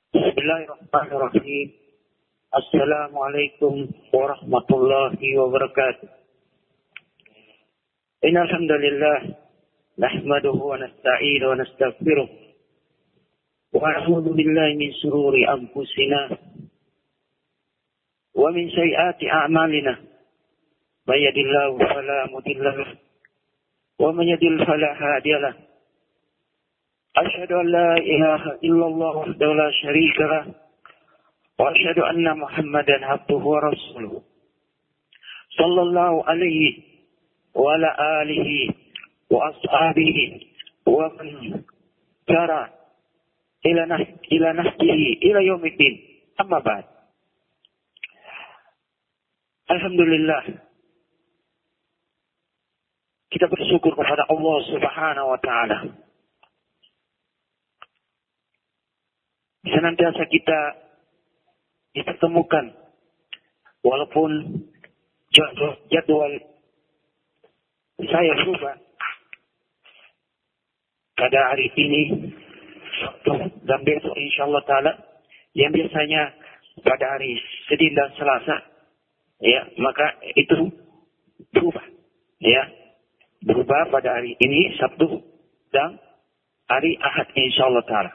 Bismillahirrahmanirrahim. Assalamualaikum warahmatullahi wabarakatuh. Innal hamdalillah nahmaduhu wa nasta'inuhu wa nastaghfiruh. Wa a'udzu billahi min shururi anfusina wa min sayyiati a'malina. May yahdihillahu fala mudilla lahu wa man yudlil fala hadiya lahu. أشهد أن لا إله إلا الله وحده لا شريك له وأشهد أن محمدا عبده ورسوله صلى الله عليه وعلى آله وأصحابه ومن سار إلى نهجه إلى يوم الدين. أما بعد. Alhamdulillah, kita bersyukur kepada Allah Subhanahu wa taala. Senantiasa kita dipertemukan walaupun jadwal saya berubah pada hari ini dan besok insyaallah taala yang biasanya pada hari Senin dan Selasa, ya, maka itu berubah, ya, berubah pada hari ini Sabtu dan hari Ahad insyaallah taala.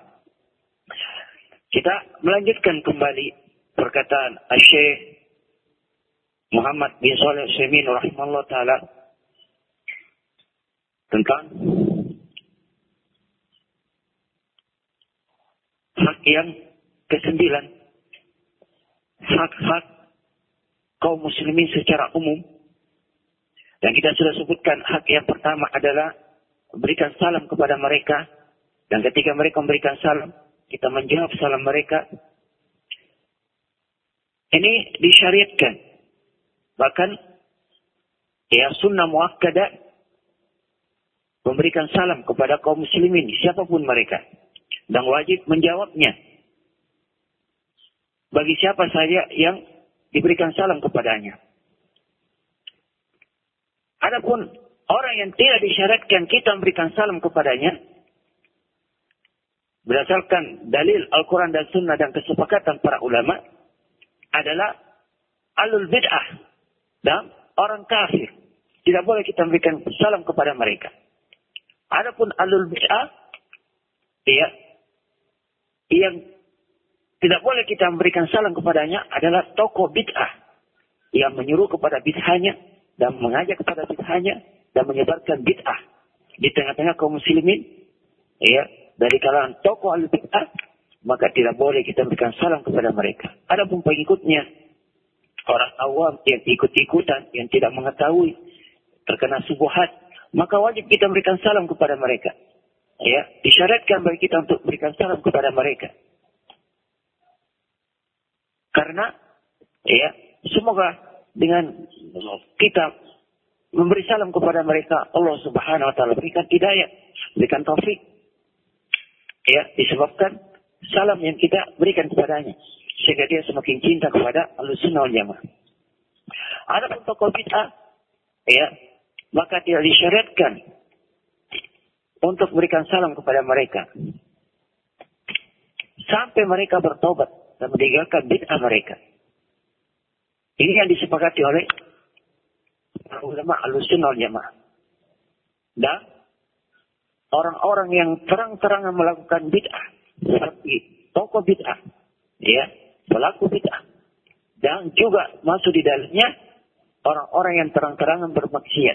Kita melanjutkan kembali perkataan Syekh Muhammad bin Shalih Al-Utsaimin rahimahullah taala tentang hak yang ke-9, hak-hak kaum muslimin secara umum. Dan kita sudah sebutkan hak yang pertama adalah berikan salam kepada mereka, dan ketika mereka memberikan salam kita menjawab salam mereka. Ini disyariatkan. Bahkan ya sunnah muakkadah memberikan salam kepada kaum muslimin siapapun mereka, dan wajib menjawabnya bagi siapa saja yang diberikan salam kepadanya. Adapun orang yang tidak disyariatkan kita memberikan salam kepadanya, berdasarkan dalil Al-Quran dan Sunnah dan kesepakatan para ulama, adalah alul bid'ah dan orang kafir. Tidak boleh kita memberikan salam kepada mereka. Adapun alul bid'ah, ya, yang tidak boleh kita memberikan salam kepadanya adalah tokoh bid'ah yang menyuruh kepada bid'ahnya dan mengajak kepada bid'ahnya dan menyebarkan bid'ah di tengah-tengah kaum muslimin, ya, dari kalangan tokoh al-bid'ah, maka tidak boleh kita berikan salam kepada mereka. Adapun pengikutnya, orang awam yang ikut-ikutan, yang tidak mengetahui, terkena subuhat, maka wajib kita berikan salam kepada mereka. Ya, disyariatkan bagi kita untuk berikan salam kepada mereka. Karena, ya, semoga dengan kita memberi salam kepada mereka, Allah Subhanahu wa taala berikan hidayah, berikan taufik. Ya, disebabkan salam yang kita berikan kepadanya, sehingga dia semakin cinta kepada Ahlussunnah wal Jamaah. Adapun tokoh bid'ah, ya, maka tidak disyariatkan untuk berikan salam kepada mereka sampai mereka bertobat dan meninggalkan bid'ah mereka. Ini yang disepakati oleh para ulama Ahlussunnah wal Jamaah. Dan orang-orang yang terang-terangan melakukan bid'ah, seperti tokoh bid'ah, ya, pelaku bid'ah, dan juga masuk di dalamnya orang-orang yang terang-terangan bermaksiat.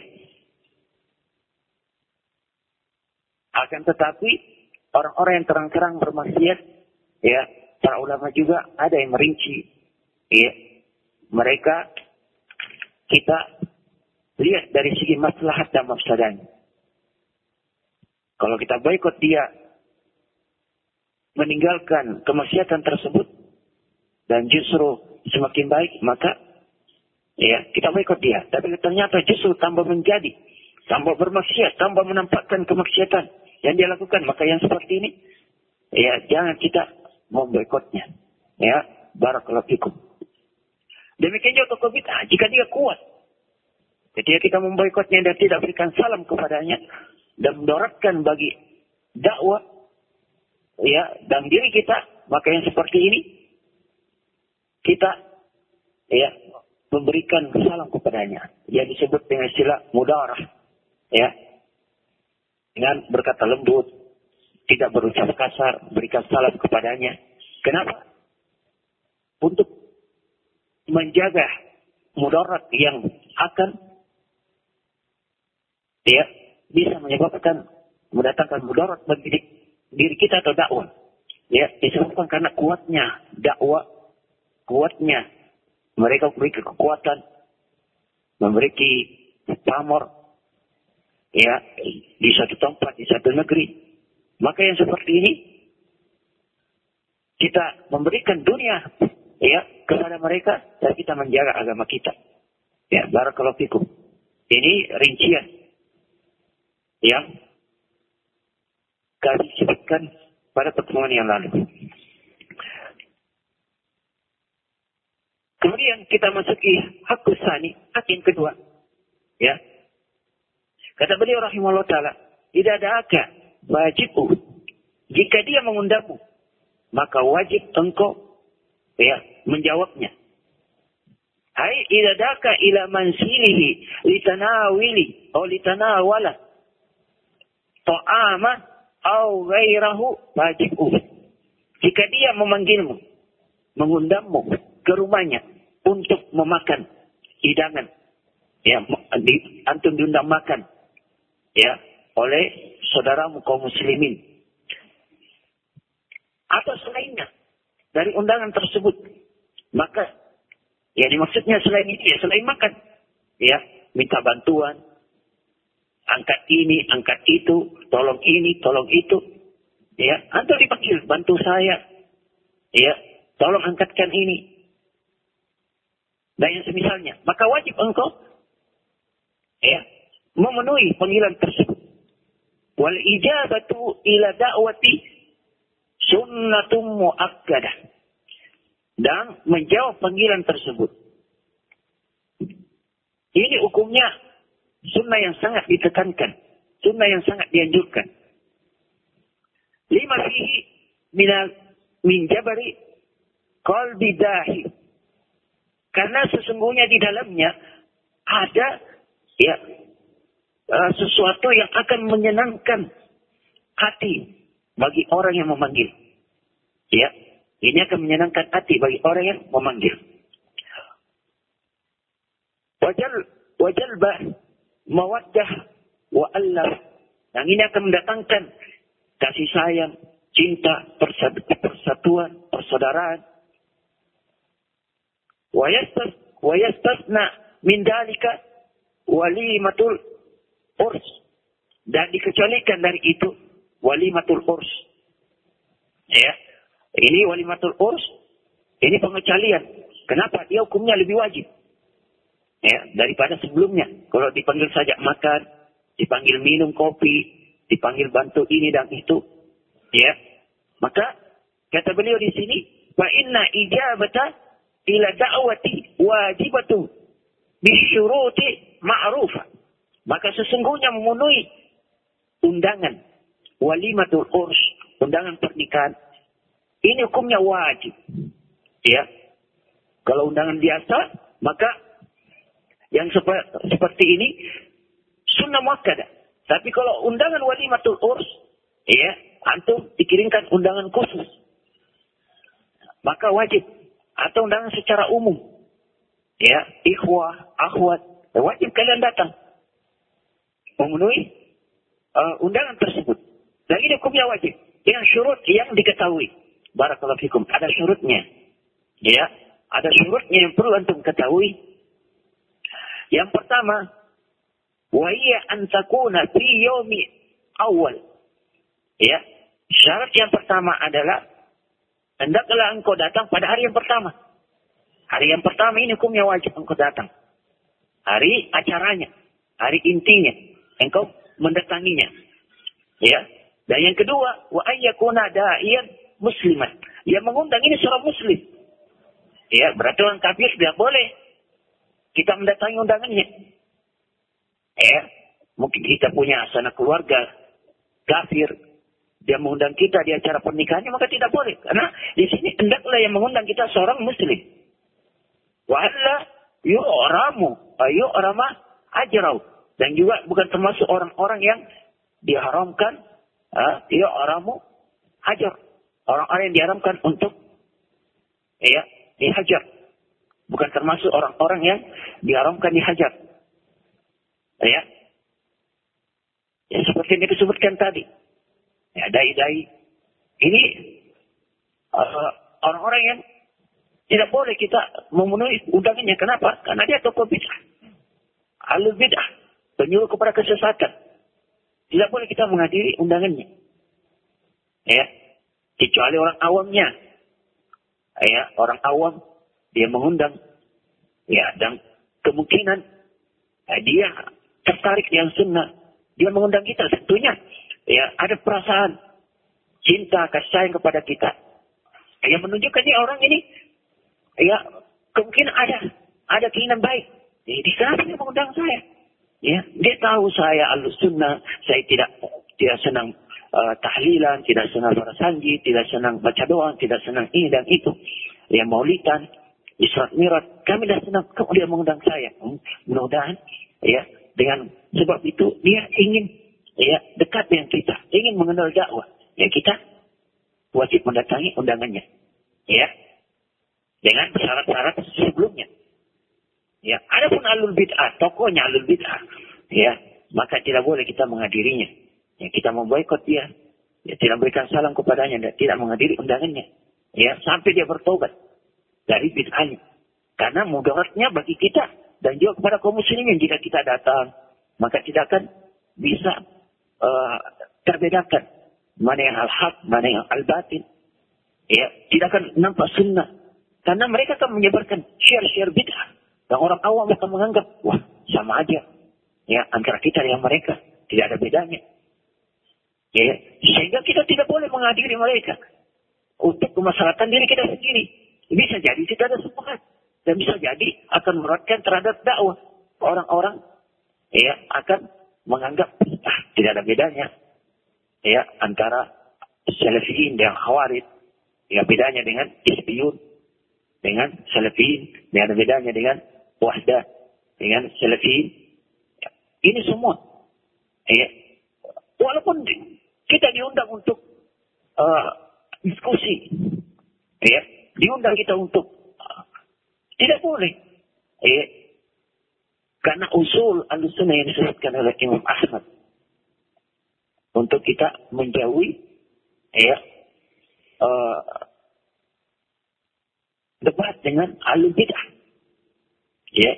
Akan tetapi orang-orang yang terang-terang bermaksiat, ya, para ulama juga ada yang merinci, ya, mereka kita lihat dari segi maslahat dan mafsadahnya. Kalau kita boikot dia meninggalkan kemaksiatan tersebut dan justru semakin baik, maka ya kita boikot dia. Tapi ternyata justru tambah menjadi, tambah bermaksiat, tambah menampakkan kemaksiatan yang dia lakukan, maka yang seperti ini, ya jangan kita memboikotnya. Ya, barakallahu fikum. Demikian juga tokoh bid'ah, jika dia kuat, ketika kita memboikotnya dan tidak berikan salam kepadanya, dan mendoratkan bagi dakwah, ya, dan diri kita maka yang seperti ini kita ya memberikan salam kepadanya. Yang disebut dengan istilah mudarah, ya, dengan berkata lembut, tidak berucap kasar, berikan salam kepadanya. Kenapa? Untuk menjaga mudarat yang akan ya bisa menyebabkan mendatangkan mudarat bagi diri kita atau dakwah. Ya, disebabkan karena kuatnya dakwah, kuatnya mereka memiliki kekuatan, memiliki pamor, ya, di satu tempat, di satu negeri. Maka yang seperti ini kita memberikan dunia, ya, kepada mereka dan kita menjaga agama kita. Ya, barakallahu fikum. Ini rincian yang kami sebutkan pada pertemuan yang lalu. Kemudian kita masuki hak tsani, hak yang kedua. Ya. Kata beliau rahimahullah taala, "Idza da'aka wajibku." Jika dia mengundangmu, maka wajib engkau ya menjawabnya. Ai idza da'aka ila mansilihi litanawili atau litanawala ta'ama au ghairahu wajibku. Jika dia memanggilmu, mengundangmu ke rumahnya untuk memakan hidangan, ya, antum diundang makan, ya, oleh saudaramu kaum muslimin atau selainnya dari undangan tersebut, maka ya dimaksudnya selain itu, ya, selain makan, ya, minta bantuan, angkat ini, angkat itu, tolong ini, tolong itu, ya, antum dipanggil, bantu saya, ya, tolong angkatkan ini. Dan yang semisalnya, maka wajib engkau ya memenuhi panggilan tersebut. Wal ijabatu ila da'wati sunnatum muakkadah. Dan menjawab panggilan tersebut. Ini hukumnya sunnah yang sangat ditekankan, sunnah yang sangat dianjurkan. Lima fihi min jabari qalbi dahi. Karena sesungguhnya di dalamnya ada ya sesuatu yang akan menyenangkan hati bagi orang yang memanggil. Ya, ini akan menyenangkan hati bagi orang yang memanggil. Wajalbah mawaddah wa allaf. Yang ini akan mendatangkan kasih sayang, cinta, persatuan, persaudaraan. Wayastasna min dalika walimatul urs. Dan dikecualikan dari itu walimatul urs. Ya. Ini walimatul urs. Ini pengecualian. Kenapa? Dia hukumnya lebih wajib. Ya, daripada sebelumnya. Kalau dipanggil saja makan, dipanggil minum kopi, dipanggil bantu ini dan itu. Ya. Maka kata beliau di sini, wa inna ijabata ila da'wati wajibatu bisyuruti ma'rufah. Maka sesungguhnya memenuhi undangan walimatul urs, undangan pernikahan, ini hukumnya wajib. Ya. Kalau undangan biasa, maka yang seperti ini sunnah muakkadah. Tapi kalau undangan walimatul urs, ya, antum dikirimkan undangan khusus, maka wajib. Atau undangan secara umum. Ya, ikhwah, akhwat, wajib kalian datang. Memenuhi undangan tersebut. Dan ini hukumnya wajib. Dengan syurut yang diketahui. Barakallahu fikum. Ada syurutnya. Ya, ada syurutnya yang perlu antum ketahui. Yang pertama, wa hiya an takuna fi yaumi awal. Ya, syarat yang pertama adalah hendaklah engkau datang pada hari yang pertama. Hari yang pertama ini hukumnya wajib engkau datang. Hari acaranya, hari intinya, engkau mendatanginya. Ya. Dan yang kedua, wa ayyakuna da'iyan musliman. Yang mengundang ini seorang muslim. Ya, berarti orang kafir tidak boleh kita mendatangi undangannya. Ya, mungkin kita punya sanak keluarga kafir, dia mengundang kita di acara pernikahannya, maka tidak boleh. Karena di sini hendaklah yang mengundang kita seorang muslim. Wa alla yu'ramu yu'rama ajrau. Dan juga bukan termasuk orang-orang yang diharamkan yu'ramu hajar. Orang-orang yang diharamkan untuk dihajar. Bukan termasuk orang-orang yang diharamkan dihajar. Ya. Ya seperti yang disebutkan tadi. Ya, dai-dai. Ini orang-orang yang tidak boleh kita memenuhi undangannya. Kenapa? Karena dia tokoh bid'ah. Ahlul bid'ah. Penyuruh kepada kesesatan. Tidak boleh kita menghadiri undangannya. Ya. Kecuali orang awamnya. Ya, orang awam dia mengundang. Ya, dan kemungkinan dia tertarik dengan sunnah. Dia mengundang kita tentunya. Ya, ada perasaan cinta, kasih sayang kepada kita. Yang menunjukkan orang ini, ya, kemungkinan ada keinginan baik. Jadi kenapa dia mengundang saya? Ya, dia tahu saya Ahlus-Sunnah, saya tidak senang tahlilan, tidak senang barasanji, tidak senang baca doa, tidak senang ini dan itu. Ya, maulidan, Isra Mi'raj, kami tidak senang, kemudian mengundang saya. Mudah-mudahan, ya, dengan sebab itu dia ingin dekat dengan kita, ingin mengenal dakwah. Ya, kita wajib mendatangi undangannya. Ya, dengan syarat-syarat sebelumnya. Ya, adapun ahlul bid'ah, tokohnya ahlul bid'ah, ya, maka tidak boleh kita menghadirinya. Ya, kita memboikot dia. Ya, tidak berikan salam kepadanya dan tidak menghadiri undangannya. Ya, sampai dia bertobat dari bid'ahnya. Karena mudaratnya bagi kita dan juga kepada kaum muslimin jika kita datang, maka tidak akan bisa terbedakan mana yang al-haq, mana yang al-batin. Ya, tidak akan nampak sunnah. Karena mereka akan menyebarkan syiar-syiar bid'ah. Dan orang awam akan menganggap, wah, sama aja. Ya, antara kita dengan mereka. Tidak ada bedanya. Ya, sehingga kita tidak boleh menghadiri mereka. Untuk kemaslahatan diri kita sendiri. Bisa jadi kita ada sepakat. Dan bisa jadi akan meratkan terhadap dakwah. Orang-orang akan menganggap tidak ada bedanya. Ya, antara Salafiyin dan Khawarij. Ya, bedanya dengan Hizbiyun. Dengan Salafiyin. Tidak ada bedanya dengan Wahdah. Dengan Salafiyin. Ya, ini semua. Ya, walaupun kita diundang untuk diskusi. Ya, diundang kita untuk tidak boleh. Ya, karena usul Ahlussunnah yang disebutkan oleh Imam Ahmad untuk kita menjauhi debat dengan ahlul bid'ah. Ya.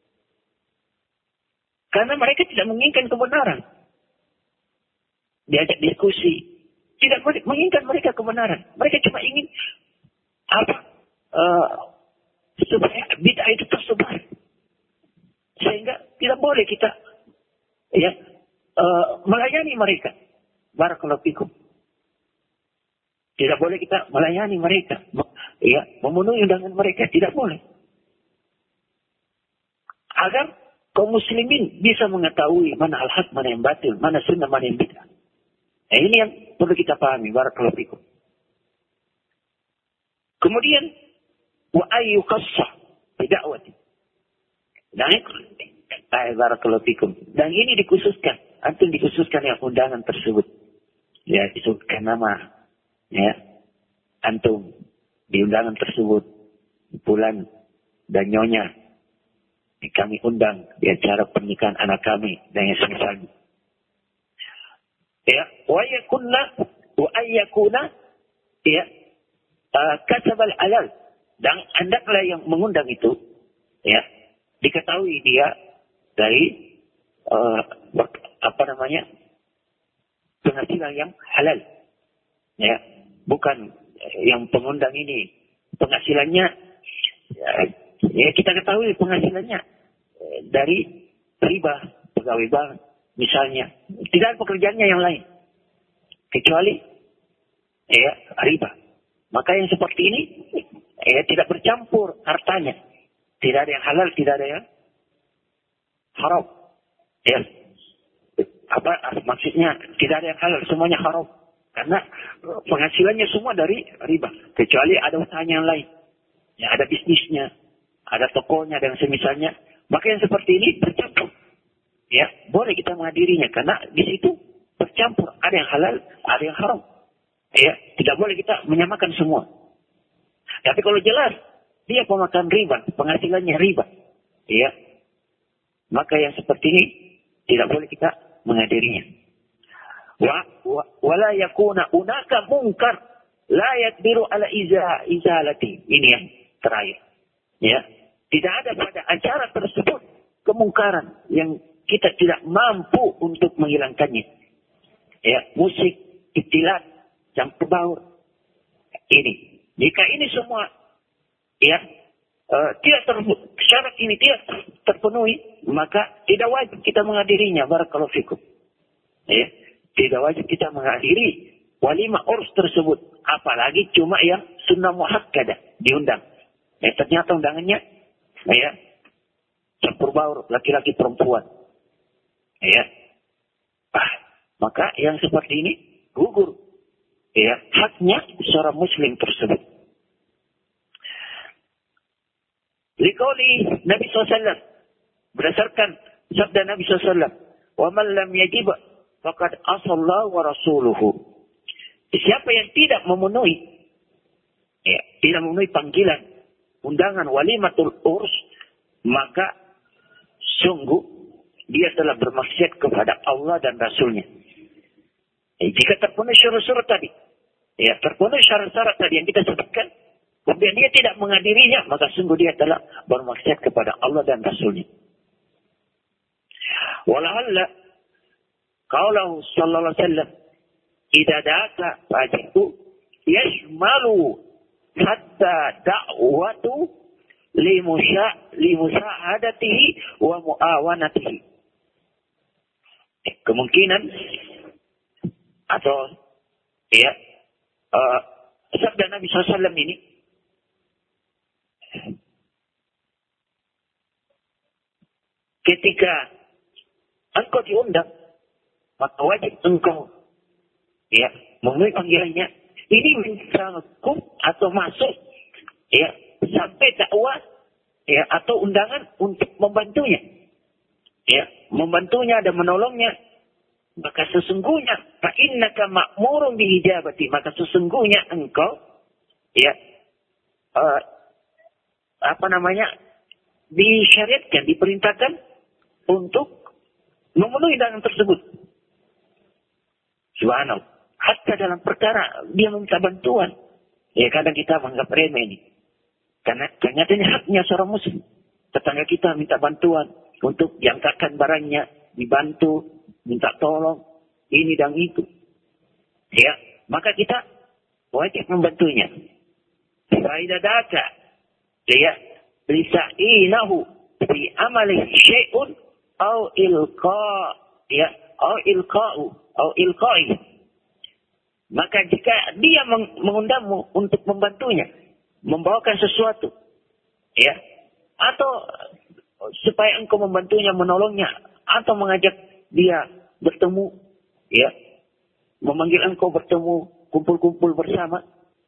Karena mereka tidak menginginkan kebenaran. Diajak diskusi. Tidak menginginkan mereka kebenaran. Mereka cuma ingin supaya bid'ah itu tersebar. Sehingga tidak boleh kita melayani mereka. Barakallahu fikum. Tidak boleh kita melayani mereka. Ya, memenuhi undangan mereka. Tidak boleh. Agar kaum muslimin bisa mengetahui mana al-haq, mana yang batil, mana sunnah, mana yang bid'ah. Nah, ini yang perlu kita pahami. Barakallahu fikum. Kemudian, wa ayyukassah bidakwati. Barakallahu fikum. Dan ini dikhususkan. Antum dikhususkan yang undangan tersebut. Ya, disebutkan nama. Ya. Antum di undangan tersebut. Bulan dan nyonya. Kami undang di acara pernikahan anak kami. Dan yang semisalnya. Ya. Wa ayyakuna. Ya. Kasabal alal. Dan hendaklah yang mengundang itu. Ya. Diketahui dia dari penghasilan yang halal. Ya, bukan yang pengundang ini penghasilannya ya kita ketahui penghasilannya dari riba, pegawai bank misalnya. Tidak ada pekerjaannya yang lain kecuali riba. Maka yang seperti ini tidak bercampur hartanya. Tidak ada yang halal, tidak ada yang haram. Ya. Maksudnya tidak ada yang halal, semuanya haram. Karena penghasilannya semua dari riba. Kecuali ada usahanya yang lain. Ya, ada bisnisnya, ada tokonya dan semisalnya. Maka yang seperti ini bercampur. Ya, boleh kita menghadirinya karena di situ bercampur. Ada yang halal, ada yang haram. Ya, tidak boleh kita menyamakan semua. Tapi kalau jelas dia pemakan riba, penghasilannya riba, ya, maka yang seperti ini tidak boleh kita menghadirinya. Wala yakuna unaka munkar la yaqdiru ala izalati. Ini yang terakhir. Ya, tidak ada pada acara tersebut kemungkaran yang kita tidak mampu untuk menghilangkannya. Ya, musik, ibtilat, campur baur. Ini. Jika ini semua ya syarat ini tidak terpenuhi, maka tidak wajib kita menghadirinya. Barakallahu fikum. Ya, tidak wajib kita menghadiri walimah urs tersebut, apalagi cuma yang sunnah muakkadah diundang. Ya, ternyata undangannya ya campur baur laki-laki perempuan. Ya. Maka yang seperti ini gugur ya haknya seorang muslim tersebut. Liqauli Nabi SAW, berdasarkan sabda Nabi SAW, wa man lam yajib faqad asallahu wa rasuluhu. Siapa yang tidak memenuhi panggilan undangan walimatul urs, maka sungguh dia telah bermaksiat kepada Allah dan Rasulnya. Jika terpenuhi syarat-syarat tadi, ya terpenuhi syarat-syarat tadi yang kita sebutkan, kemudian dia tidak menghadirinya, maka sungguh dia telah bermaksiat kepada Allah dan Rasulnya. Walahalla qaulahu sallallahu alaihi wasallam, idza da'aka fajibu yashmalu hatta da'watu limusa'adatihi wa mu'awanatihi. Kemungkinan atau ya sabda Nabi SAW ini ketika engkau diundang, maka wajib engkau ya memenuhi panggilannya. Ini mencakup atau masuk ya sampai dakwah ya atau undangan untuk membantunya. Ya, membantunya dan menolongnya. Maka sesungguhnya fa innaka ma'murun bihijabati, maka sesungguhnya engkau ya disyariatkan, diperintahkan untuk memenuhi undangan tersebut. Subhanallah. Hatta dalam perkara dia meminta bantuan. Ya kadang kita menganggap remeh ini. Karena ternyata haknya seorang muslim. Tetangga kita minta bantuan untuk diangkatkan barangnya, dibantu, minta tolong, ini dan itu. Ya, maka kita wajib membantunya. Faidadaka, ya, lisa'inahu fi amali syai'un au ilqa'i. Maka jika dia mengundangmu untuk membantunya, membawakan sesuatu, ya, atau supaya engkau membantunya, menolongnya, atau mengajak dia bertemu, ya, memanggil engkau bertemu, kumpul-kumpul bersama,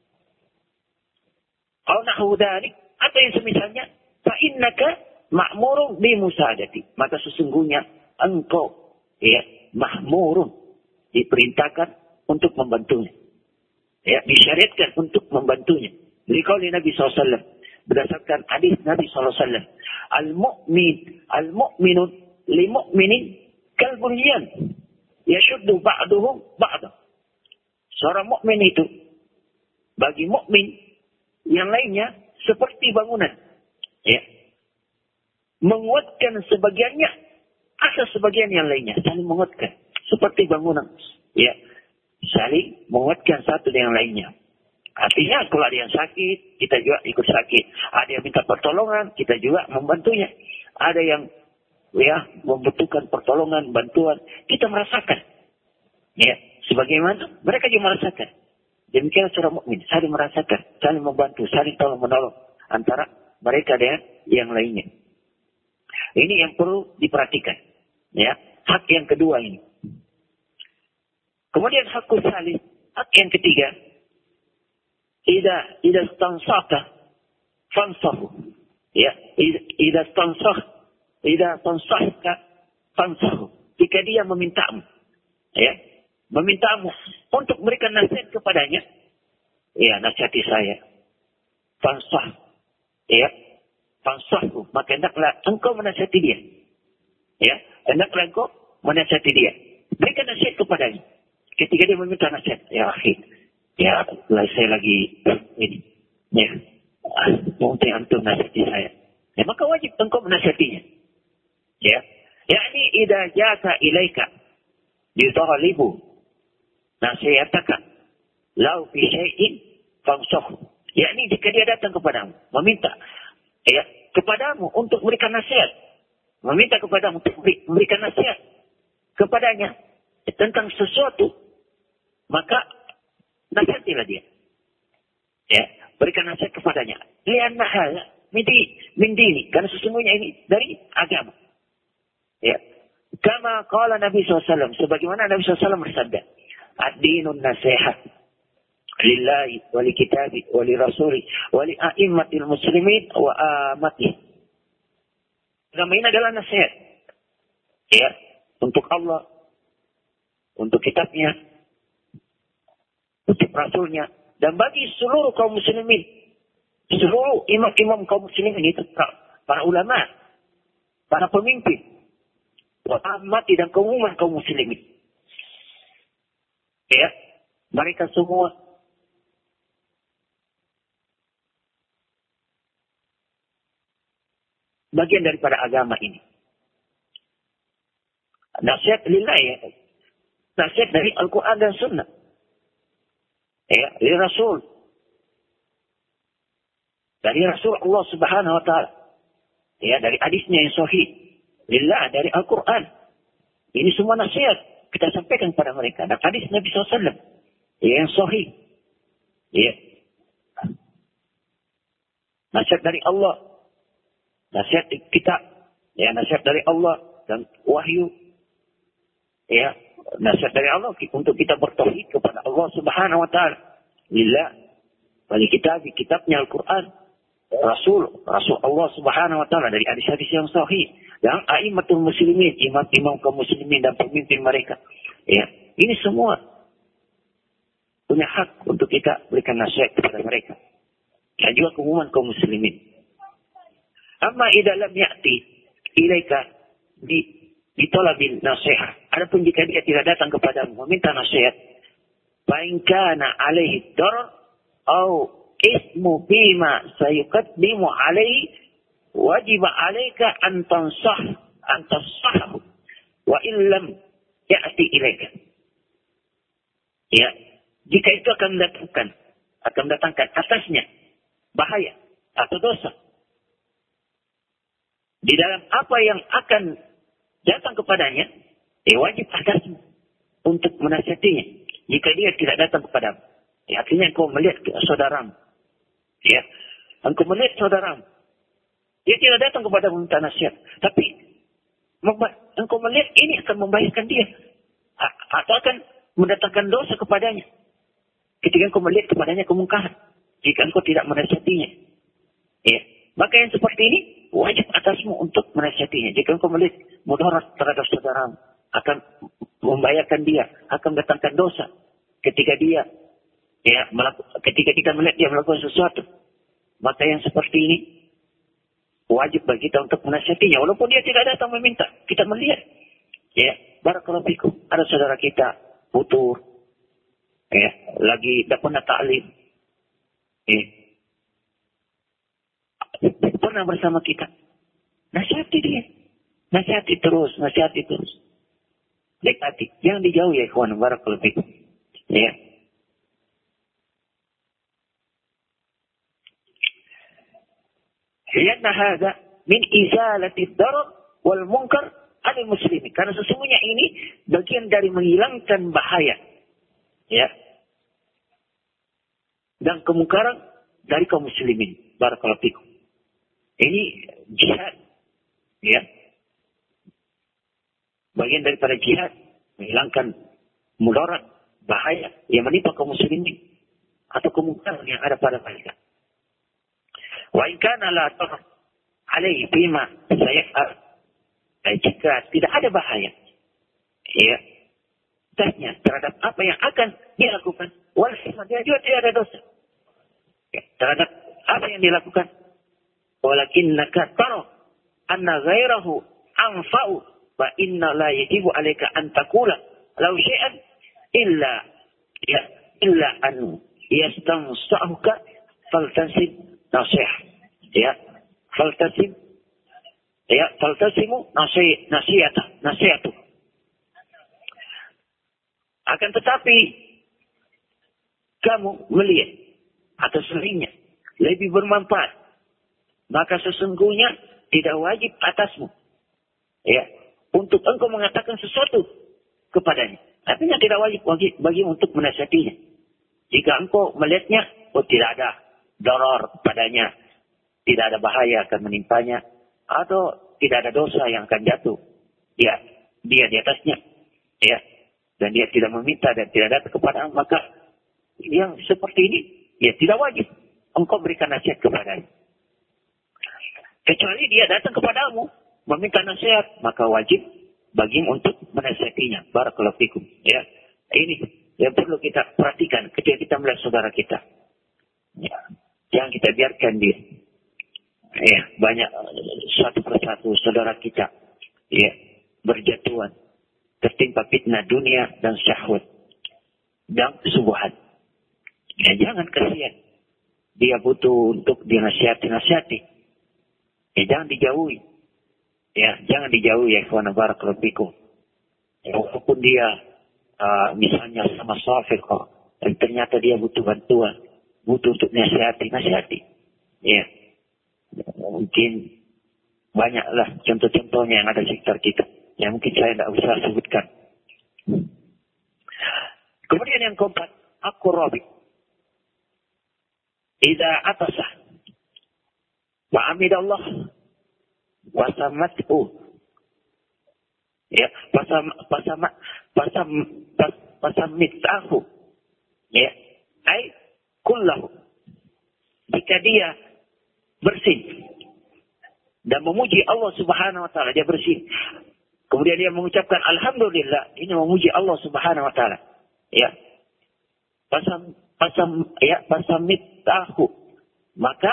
atau yang semisalnya, fa innaka ma'murun bi musaadati, maka sesungguhnya engkau ya mahmurun, diperintahkan untuk membantunya, ya, disyariatkan untuk membantunya. Dari qauli Nabi SAW, berdasarkan hadis Nabi SAW, al-mu'minu li-mu'minin kal-bunyan yashuddu ba'duhum ba'da. Seorang mukmin itu bagi mukmin yang lainnya seperti bangunan, ya, menguatkan sebagiannya asal sebagian yang lainnya, saling menguatkan seperti bangunan, ya, saling menguatkan satu dengan lainnya. Artinya kalau ada yang sakit, kita juga ikut sakit. Ada yang minta pertolongan, kita juga membantunya. Ada yang ya membutuhkan pertolongan, bantuan, kita merasakan. Ya, sebagaimana mereka juga merasakan. Demikian seorang mukmin, saling merasakan, saling membantu, saling tolong menolong antara mereka dengan yang lainnya. Ini yang perlu diperhatikan. Ya, hak yang kedua ini. Kemudian hakul salih Hak yang ketiga, idza stansaka fansahu. Ya, idza tansahka fansahu. Jika dia memintamu, ya, memintamu untuk berikan nasihat kepadanya, ya, nasihati saya. Fansah, ya, fansahku, maka hendaklah engkau menasihati dia. Ya, hendaklah engkau menasihati dia. Berikan nasihat kepadanya. Ketika dia meminta nasihat, ya akhi, ya, saya lagi ini, ya, mungkin antum nasihati saya. Ya, maka wajib engkau menasihatinya. Ya, yakni idza jaka ilaika yutalibu nasihataka lau fi syai'in fansahu. Yakni jika dia datang kepadamu, meminta, ya, kepadamu untuk memberikan nasihat, meminta kepadamu untuk memberikan nasihat kepadanya tentang sesuatu, maka nasihatilah dia. Ya, berikan nasihat kepadanya. Lianna hadza min dini, karena sesungguhnya ini dari agama. Ya, kama qala Nabi SAW, sebagaimana Nabi SAW bersabda, ad-dinun nasihat lillahi wa li kitabi wa li rasuli wa li a'immatil muslimin wa amati. Agama ini adalah nasihat, ya, untuk Allah, untuk kitabnya, untuk rasulnya, dan bagi seluruh kaum muslimin, seluruh imam-imam kaum muslimin itu, para ulama, para pemimpin, wa amati, dan keumuman kaum muslimin. Ya, mereka semua bagian daripada agama ini. Nasihat lillah, ya. Nasihat dari Al-Quran dan Sunnah. Ya, dari Rasul. Dari Rasul Allah Subhanahu wa Ta'ala. Ya, dari hadisnya yang sahih. Lillah, dari Al-Quran. Ini semua nasihat kita sampaikan kepada mereka. Dan hadis Nabi SAW. Ya, yang sahih. Ya. Nasihat dari Allah. Nasihat kita, ya, nasihat dari Allah dan wahyu, ya, nasihat dari Allah untuk kita bertauhid kepada Allah Subhanahu wa Ta'ala. Lillah, bagi kitabnya Al-Quran, Rasul Allah Subhanahu wa Ta'ala, dari hadis-hadis yang sahih, dan a'immatul muslimin, imam-imam kaum muslimin dan pemimpin mereka. Ya, ini semua punya hak untuk kita berikan nasihat kepada mereka. Dan juga keumuman kaum muslimin. Amma idza lam ya'ti ilaika bi talabil nasihat. Adapun jika dia tidak datang kepadamu meminta nasihat, fa in kana alaihi darar au ismu bima sayuqaddimu alaihi wajib alaika an tansah wa in lam ya'ti ilaika. Ya, jika itu akan mendatangkan atasnya bahaya atau dosa di dalam apa yang akan datang kepadanya, wajib atasmu untuk menasihatinya. Jika dia tidak datang kepadamu, ya, artinya engkau melihat saudaramu, ya, engkau melihat saudaramu, dia tidak datang kepadamu minta nasihat, tapi engkau melihat ini akan membahayakan dia, atau akan mendatangkan dosa kepadanya. Ketika engkau melihat kepadanya kemungkaran, jika engkau tidak menasihatinya, ya, maka yang seperti ini wajib atasmu untuk menasihatinya. Jika engkau melihat mudarat terhadap saudaramu, akan membahayakan dia, akan mendatangkan dosa ketika dia, ya, ketika kita melihat dia melakukan sesuatu, maka yang seperti ini wajib bagi kita untuk menasihatinya, walaupun dia tidak datang meminta. Kita melihat, ya, barakallahu fikum, ada saudara kita putur, ya, lagi dapat ta'lim, ya, pernah bersama kita, nasihati dia, nasihati terus, dekati, jangan dijauh, ya ikhwan, barakallahu fikum, ya. Lianna hadza min izalati ad-darar wal munkar 'anil muslimin, karena sesungguhnya ini bagian dari menghilangkan bahaya, ya, dan kemungkaran dari kaum muslimin, barakallahu fikum. Ini jihad, ya, bagian daripada jihad, menghilangkan mudarat bahaya yang menimpa kaum muslimin atau kemungkaran yang ada pada mereka. Wa in kana la tarar alaihi bima sayaf'al. Jika tidak ada bahaya, ya, tanya terhadap apa yang akan dia lakukan, walaupun dia juga tidak ada dosa. Ya, terhadap apa yang dilakukan, walakinnaka tara anna ghairahu anfa'u wa inna la yajibu 'alaika an taqula law syai'an illa an yastansahuka faltasib nasihah. Ya, faltasimu nasihatu. Akan tetapi kamu melihat atau seringnya lebih bermanfaat, maka sesungguhnya tidak wajib atasmu, ya, untuk engkau mengatakan sesuatu kepadanya. Artinya tidak wajib bagi untuk menasihatinya. Jika engkau melihatnya, tidak ada darar padanya, tidak ada bahaya akan menimpanya, atau tidak ada dosa yang akan jatuh, ya, dia di atasnya, ya, dan dia tidak meminta dan tidak datang kepada, maka yang seperti ini, ya, tidak wajib engkau berikan nasihat kepadanya. Kecuali dia datang kepadamu meminta nasihat, maka wajib bagimu untuk menasihatinya. Barakallahu fikum. Ya, ini yang perlu kita perhatikan ketika kita melihat saudara kita. Ya, jangan kita biarkan dia. Ya, banyak satu persatu saudara kita, ya, berjatuhan, tertimpa fitnah dunia dan syahwat dan subuhat. Ya, jangan kasihan. Dia butuh untuk dinasihati. Ya, jangan dijauhi. Ya, jangan dijauhi, ya ikhwan barakallahu fikum. Ya, walaupun dia misalnya sama safir kok, dan ternyata dia butuh bantuan, butuh untuk nasihati. Ya, mungkin banyaklah contoh-contohnya yang ada di sekitar kita. Ya, mungkin saya tidak usah sebutkan. Kemudian yang keempat, Rabi. Idza atasa wa amidallah wa samat'u. Ya, pasamitahu. Ya, ai kullahu. Jika dia bersih dan memuji Allah Subhanahu wa taala, dia bersih. Kemudian dia mengucapkan alhamdulillah, ini memuji Allah Subhanahu wa taala. Ya. Pasamitahu. Maka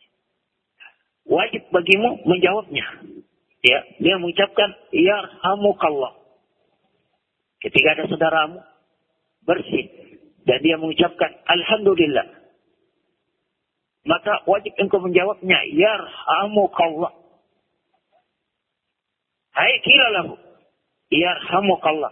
wajib bagimu menjawabnya. Ya, dia mengucapkan yarhamukallah. Ketika ada saudaramu bersih dan dia mengucapkan alhamdulillah, maka wajib engkau menjawabnya yarhamukallah. Hai kilalahu yarhamukallah.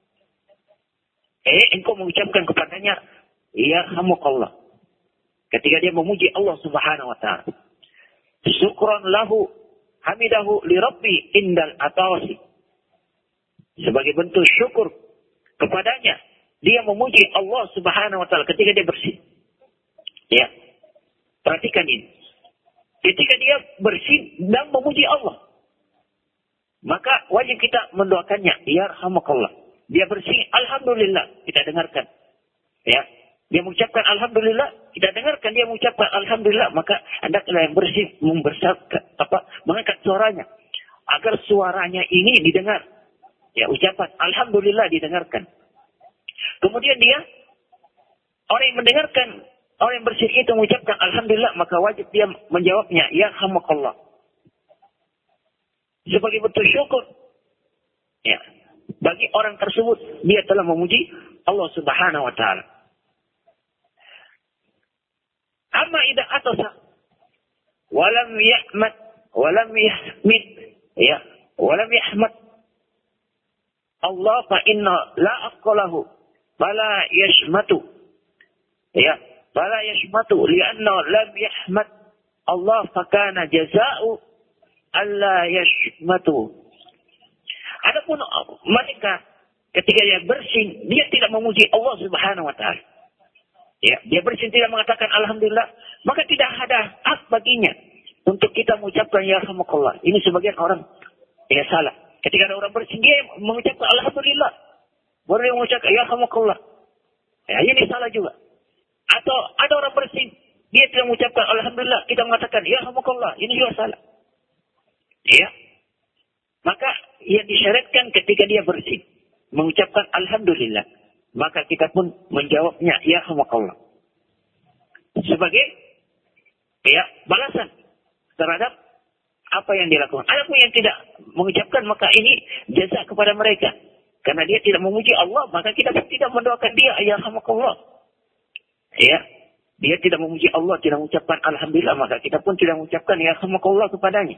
Engkau mengucapkan kepadanya yarhamukallah. Ketika dia memuji Allah Subhanahu wa taala. Syukran lahu hamidahu li rabbi indal atawasi. Sebagai bentuk syukur kepadanya, dia memuji Allah Subhanahu wa taala ketika dia bersih. Ya. Perhatikan ini. Ketika dia bersih dan memuji Allah, maka wajib kita mendoakannya, yarhamukallah. Dia bersih, alhamdulillah, kita dengarkan. Ya. Dia mengucapkan alhamdulillah, kita dengarkan dia mengucapkan alhamdulillah, maka hendaklah yang bersih mengangkat suaranya agar suaranya ini didengar. Ya, ucapan alhamdulillah didengarkan. Kemudian dia orang yang mendengarkan, orang yang bersih itu mengucapkan alhamdulillah, maka wajib dia menjawabnya yarhamukallah. Sebagai bentuk syukur. Ya. Bagi orang tersebut dia telah memuji Allah Subhanahu wa taala. Amma idza atasa walam yahmad walam yahmid, ya, walam yahmad Allah fa inna la aqlahu fala yashmatu, ya, fala yashmatu lianna lam yahmad Allah fa kana jazaa'u alla yashmatu. Adapun mereka ketika dia bersih, dia tidak memuji Allah Subhanahu wa taala. Ya, dia bersih tidak mengatakan alhamdulillah, maka tidak ada hak baginya untuk kita mengucapkan yarhamukallah. Ini sebagian orang ya salah. Ketika ada orang bersih, dia mengucapkan alhamdulillah, baru dia mengucapkan yarhamukallah. Ya, ini salah juga. Atau ada orang bersin, dia tidak mengucapkan alhamdulillah, kita mengatakan ya yarhamukallah, ini juga salah. Ya. Maka yang disyariatkan ketika dia bersin, mengucapkan alhamdulillah, maka kita pun menjawabnya ya yarhamukallah. Sebagai ya balasan terhadap apa yang dilakukan. Adapun yang tidak mengucapkan, maka ini jasa kepada mereka. Karena dia tidak memuji Allah, maka kita pun tidak mendoakan dia ya yarhamukallah. Ya, dia tidak memuji Allah, tidak mengucapkan alhamdulillah, maka kita pun tidak mengucapkan ya yarhamukallah kepadanya.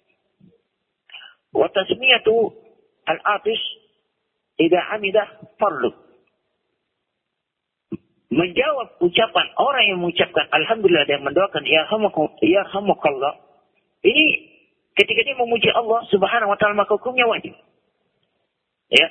Wa tasmiyatu al-atish idza hamidah fardu. Menjawab ucapan orang yang mengucapkan alhamdulillah dan mendoakan ya yarhamukallah, ini ketika dia memuji Allah Subhanahu wa taala, maka hukumnya wajib. Ya.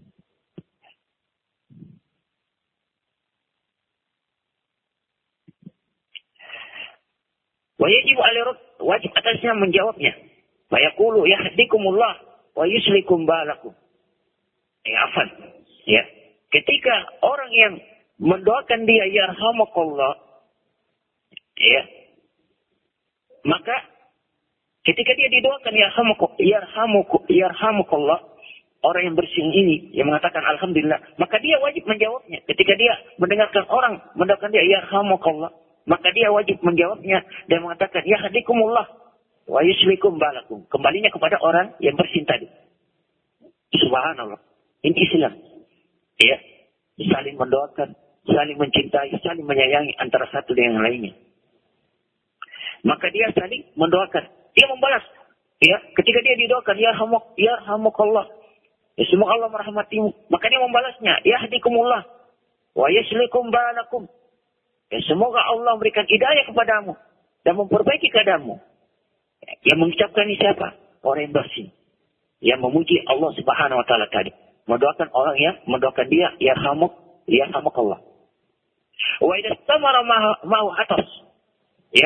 Wajib atasnya menjawabnya. Wa yaqulu yahdikumullah wa yuslikum balakum. Afan. Ya. Ketika orang yang mendoakan dia yarhamukallah, ya, maka ketika dia didoakan yarhamukallah, orang yang bersin ini yang mengatakan alhamdulillah, maka dia wajib menjawabnya. Ketika dia mendengarkan orang mendoakan dia yarhamukallah, maka dia wajib menjawabnya dan mengatakan yahdikumullah wa yuslikum balakum. Kembalinya kepada orang yang bersin tadi. Subhanallah. Ini Islam. Ya, saling mendoakan, saling mencintai, saling menyayangi antara satu dengan yang lainnya. Maka dia saling mendoakan. Dia membalas. Ya, ketika dia didoakan yarhamukallah, ya, semoga Allah merahmatimu, maka dia membalasnya yahdikumullah wa yuslikum balakum. Ya, semoga Allah memberikan hidayah kepadamu dan memperbaiki keadaanmu. Yang mengucapkan ini siapa? Orang yang bersih. Yang memuji Allah Subhanahu wa taala tadi. Mendoakan orang yang mendoakan dia yarhamukallah. Wa idza istamara ma'u atas. Ya.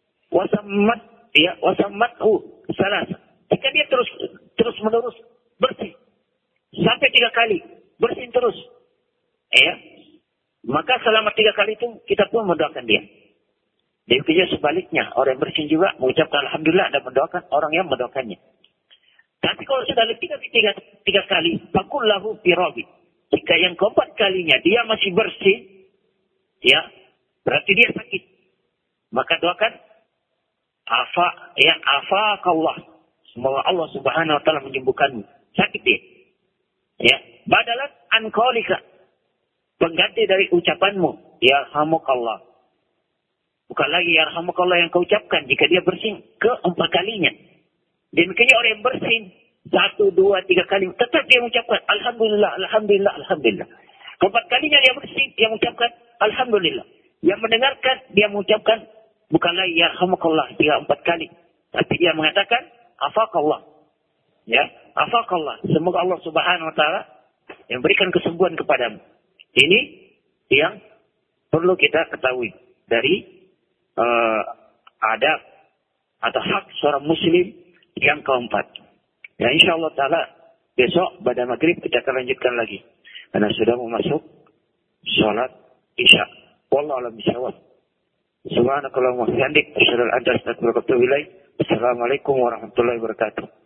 Wasammathu salasa. Jika dia terus menerus bersih sampai 3 kali, bersin terus. Ya. Maka selama 3 kali itu kita pun mendoakan dia. Demikian sebaliknya, orang yang bersin juga mengucapkan alhamdulillah dan mendoakan orang yang mendoakannya. Tapi kalau sudah lebih dari 3 kali, fakullahu firabi. Jika yang keempat kalinya dia masih bersih, ya, berarti dia sakit. Maka doakan afakallah. Semoga Allah Subhanahu wa taala menyembuhkanmu. Sakit dia. Ya, badalan an qaulika. Pengganti dari ucapanmu, yarhamukallah. Bukan lagi yarhamukallah yang kau ucapkan jika dia bersin keempat kalinya. Demikian orang yang bersin 1, 2, 3 kali tetap dia mengucapkan alhamdulillah, alhamdulillah, alhamdulillah. Keempat kalinya dia bersin, dia mengucapkan alhamdulillah. Yang mendengarkan dia mengucapkan bukan lagi yarhamukallah 3, 4 kali, tapi dia mengatakan afakallah. Ya, afakallah. Semoga Allah Subhanahu wa taala yang berikan kesembuhan kepadamu. Ini yang perlu kita ketahui dari adab atau hak seorang muslim yang keempat. Ya, insyaallah taala besok pada maghrib kita akan lanjutkan lagi. Karena sudah mau masuk salat Isya. Wallahu a'lam bishawab. Subhanakallahumma wa bihamdik asyhadu an la ilaha illa anta astaghfiruka wa atubu ilaik. Assalamualaikum warahmatullahi wabarakatuh.